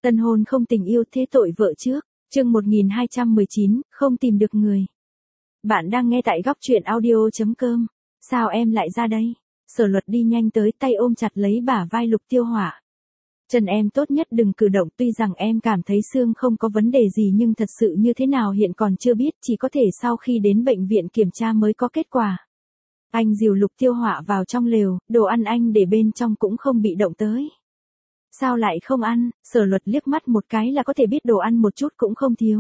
Tân hôn không tình yêu thế tội vợ trước. Chương 1219, không tìm được người. Bạn đang nghe tại góc truyện audio.com. Sao em lại ra đây? Sở Luật đi nhanh tới, tay ôm chặt lấy bả vai Lục Tiêu Hỏa. Chân em tốt nhất đừng cử động, tuy rằng em cảm thấy xương không có vấn đề gì nhưng thật sự như thế nào hiện còn chưa biết, chỉ có thể sau khi đến bệnh viện kiểm tra mới có kết quả. Anh dìu Lục Tiêu Hỏa vào trong lều, đồ ăn anh để bên trong cũng không bị động tới. Sao lại không ăn? Sở Luật liếc mắt một cái là có thể biết đồ ăn một chút cũng không thiếu.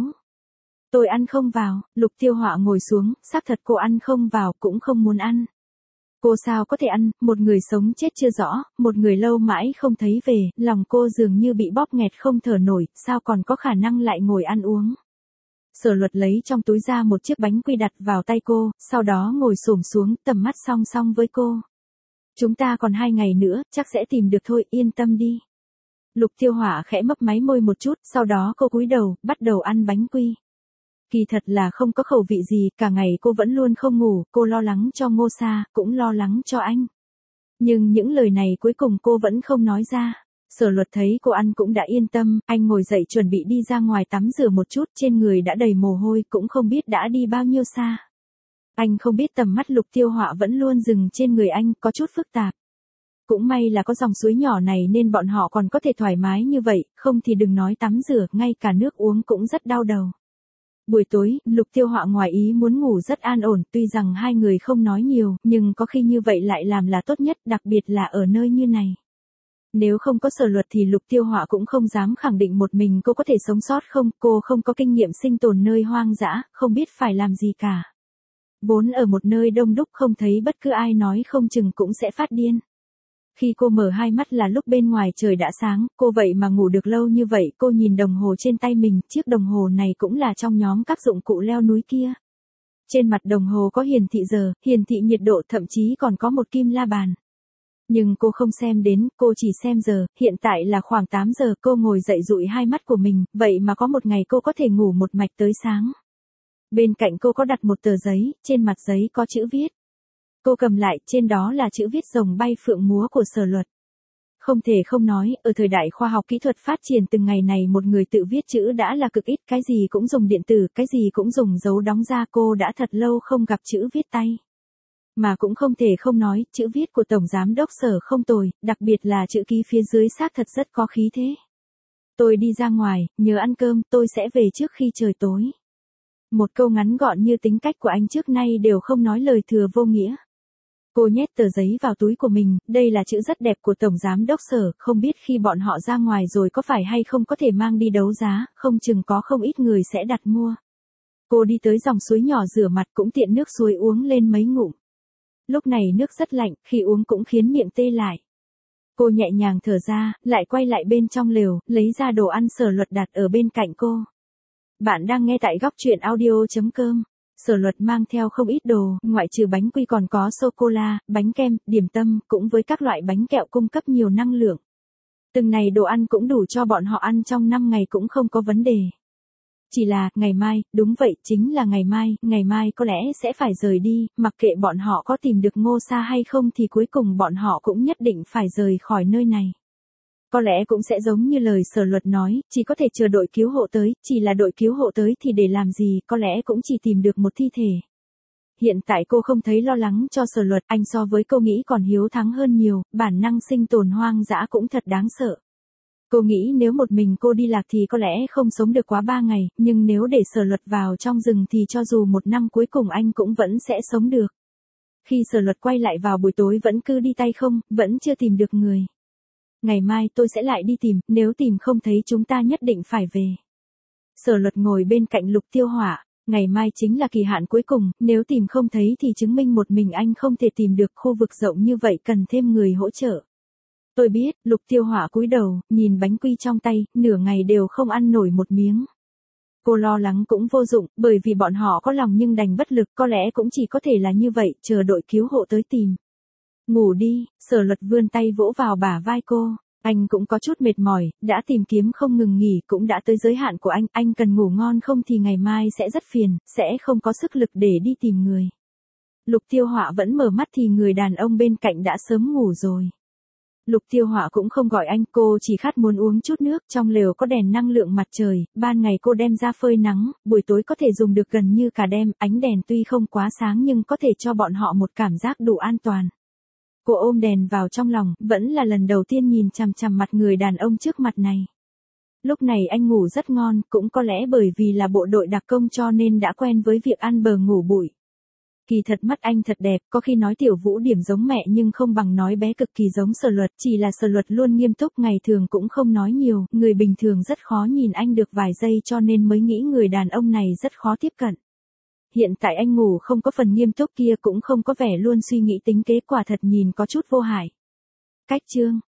Tôi ăn không vào. Lục Tiêu Hỏa ngồi xuống, xác thật cô ăn không vào cũng không muốn ăn. Cô sao có thể ăn, một người sống chết chưa rõ, một người lâu mãi không thấy về, lòng cô dường như bị bóp nghẹt không thở nổi, sao còn có khả năng lại ngồi ăn uống. Sở Luật lấy trong túi ra một chiếc bánh quy đặt vào tay cô, sau đó ngồi xổm xuống, tầm mắt song song với cô. Chúng ta còn 2 ngày nữa, chắc sẽ tìm được thôi, yên tâm đi. Lục Tiêu Hỏa khẽ mấp máy môi một chút, sau đó cô cúi đầu, bắt đầu ăn bánh quy. Kỳ thật là không có khẩu vị gì, cả ngày cô vẫn luôn không ngủ, cô lo lắng cho Ngô Sa, cũng lo lắng cho anh. Nhưng những lời này cuối cùng cô vẫn không nói ra. Sở Luật thấy cô ăn cũng đã yên tâm, anh ngồi dậy chuẩn bị đi ra ngoài tắm rửa một chút, trên người đã đầy mồ hôi, cũng không biết đã đi bao nhiêu xa. Anh không biết tầm mắt Lục Tiêu Hỏa vẫn luôn dừng trên người anh, có chút phức tạp. Cũng may là có dòng suối nhỏ này nên bọn họ còn có thể thoải mái như vậy, không thì đừng nói tắm rửa, ngay cả nước uống cũng rất đau đầu. Buổi tối, Lục Tiêu Hỏa ngoài ý muốn ngủ rất an ổn, tuy rằng hai người không nói nhiều, nhưng có khi như vậy lại làm là tốt nhất, đặc biệt là ở nơi như này. Nếu không có Sở Luật thì Lục Tiêu Hỏa cũng không dám khẳng định một mình cô có thể sống sót không, cô không có kinh nghiệm sinh tồn nơi hoang dã, không biết phải làm gì cả. Vốn ở một nơi đông đúc không thấy bất cứ ai nói không chừng cũng sẽ phát điên. Khi cô mở hai mắt là lúc bên ngoài trời đã sáng, cô vậy mà ngủ được lâu như vậy, cô nhìn đồng hồ trên tay mình, chiếc đồng hồ này cũng là trong nhóm các dụng cụ leo núi kia. Trên mặt đồng hồ có hiển thị giờ, hiển thị nhiệt độ, thậm chí còn có một kim la bàn. Nhưng cô không xem đến, cô chỉ xem giờ, hiện tại là khoảng 8 giờ, cô ngồi dậy dụi hai mắt của mình, vậy mà có một ngày cô có thể ngủ một mạch tới sáng. Bên cạnh cô có đặt một tờ giấy, trên mặt giấy có chữ viết. Cô cầm lại, trên đó là chữ viết rồng bay phượng múa của Sở Luật. Không thể không nói, ở thời đại khoa học kỹ thuật phát triển từng ngày này một người tự viết chữ đã là cực ít, cái gì cũng dùng điện tử, cái gì cũng dùng dấu đóng ra, cô đã thật lâu không gặp chữ viết tay. Mà cũng không thể không nói, chữ viết của Tổng Giám đốc Sở không tồi, đặc biệt là chữ ký phía dưới xác thật rất có khí thế. Tôi đi ra ngoài, nhớ ăn cơm, tôi sẽ về trước khi trời tối. Một câu ngắn gọn như tính cách của anh trước nay đều không nói lời thừa vô nghĩa. Cô nhét tờ giấy vào túi của mình, đây là chữ rất đẹp của Tổng Giám đốc Sở, không biết khi bọn họ ra ngoài rồi có phải hay không có thể mang đi đấu giá, không chừng có không ít người sẽ đặt mua. Cô đi tới dòng suối nhỏ rửa mặt cũng tiện nước suối uống lên mấy ngụm. Lúc này nước rất lạnh, khi uống cũng khiến miệng tê lại. Cô nhẹ nhàng thở ra, lại quay lại bên trong lều, lấy ra đồ ăn Sở Luật đặt ở bên cạnh cô. Bạn đang nghe tại góc truyện audio.com. Sở Luật mang theo không ít đồ, ngoại trừ bánh quy còn có sô-cô-la, bánh kem, điểm tâm, cũng với các loại bánh kẹo cung cấp nhiều năng lượng. Từng này đồ ăn cũng đủ cho bọn họ ăn trong 5 ngày cũng không có vấn đề. Chỉ là, ngày mai, đúng vậy, chính là ngày mai có lẽ sẽ phải rời đi, mặc kệ bọn họ có tìm được Ngô Sa hay không thì cuối cùng bọn họ cũng nhất định phải rời khỏi nơi này. Có lẽ cũng sẽ giống như lời Sở Luật nói, chỉ có thể chờ đội cứu hộ tới, chỉ là đội cứu hộ tới thì để làm gì, có lẽ cũng chỉ tìm được một thi thể. Hiện tại cô không thấy lo lắng cho Sở Luật, anh so với cô nghĩ còn hiếu thắng hơn nhiều, bản năng sinh tồn hoang dã cũng thật đáng sợ. Cô nghĩ nếu một mình cô đi lạc thì có lẽ không sống được quá 3 ngày, nhưng nếu để Sở Luật vào trong rừng thì cho dù 1 năm cuối cùng anh cũng vẫn sẽ sống được. Khi Sở Luật quay lại vào buổi tối vẫn cứ đi tay không, vẫn chưa tìm được người. Ngày mai tôi sẽ lại đi tìm, nếu tìm không thấy chúng ta nhất định phải về. Sở Luật ngồi bên cạnh Lục Tiêu Hỏa, ngày mai chính là kỳ hạn cuối cùng, nếu tìm không thấy thì chứng minh một mình anh không thể tìm được, khu vực rộng như vậy cần thêm người hỗ trợ. Tôi biết, Lục Tiêu Hỏa cúi đầu, nhìn bánh quy trong tay, nửa ngày đều không ăn nổi một miếng. Cô lo lắng cũng vô dụng, bởi vì bọn họ có lòng nhưng đành bất lực, có lẽ cũng chỉ có thể là như vậy, chờ đội cứu hộ tới tìm. Ngủ đi, Sở Luật vươn tay vỗ vào bả vai cô. Anh cũng có chút mệt mỏi, đã tìm kiếm không ngừng nghỉ, cũng đã tới giới hạn của anh cần ngủ ngon không thì ngày mai sẽ rất phiền, sẽ không có sức lực để đi tìm người. Lục Tiêu Hỏa vẫn mở mắt thì người đàn ông bên cạnh đã sớm ngủ rồi. Lục Tiêu Họa cũng không gọi anh, cô chỉ khát muốn uống chút nước, trong lều có đèn năng lượng mặt trời, ban ngày cô đem ra phơi nắng, buổi tối có thể dùng được gần như cả đêm, ánh đèn tuy không quá sáng nhưng có thể cho bọn họ một cảm giác đủ an toàn. Cô ôm đèn vào trong lòng, vẫn là lần đầu tiên nhìn chằm chằm mặt người đàn ông trước mặt này. Lúc này anh ngủ rất ngon, cũng có lẽ bởi vì là bộ đội đặc công cho nên đã quen với việc ăn bờ ngủ bụi. Kỳ thật mắt anh thật đẹp, có khi nói Tiểu Vũ điểm giống mẹ nhưng không bằng nói bé cực kỳ giống Sở Luật, chỉ là Sở Luật luôn nghiêm túc, ngày thường cũng không nói nhiều, người bình thường rất khó nhìn anh được vài giây cho nên mới nghĩ người đàn ông này rất khó tiếp cận. Hiện tại anh ngủ không có phần nghiêm túc kia cũng không có vẻ luôn suy nghĩ tính kế, quả thật nhìn có chút vô hại. Cách chương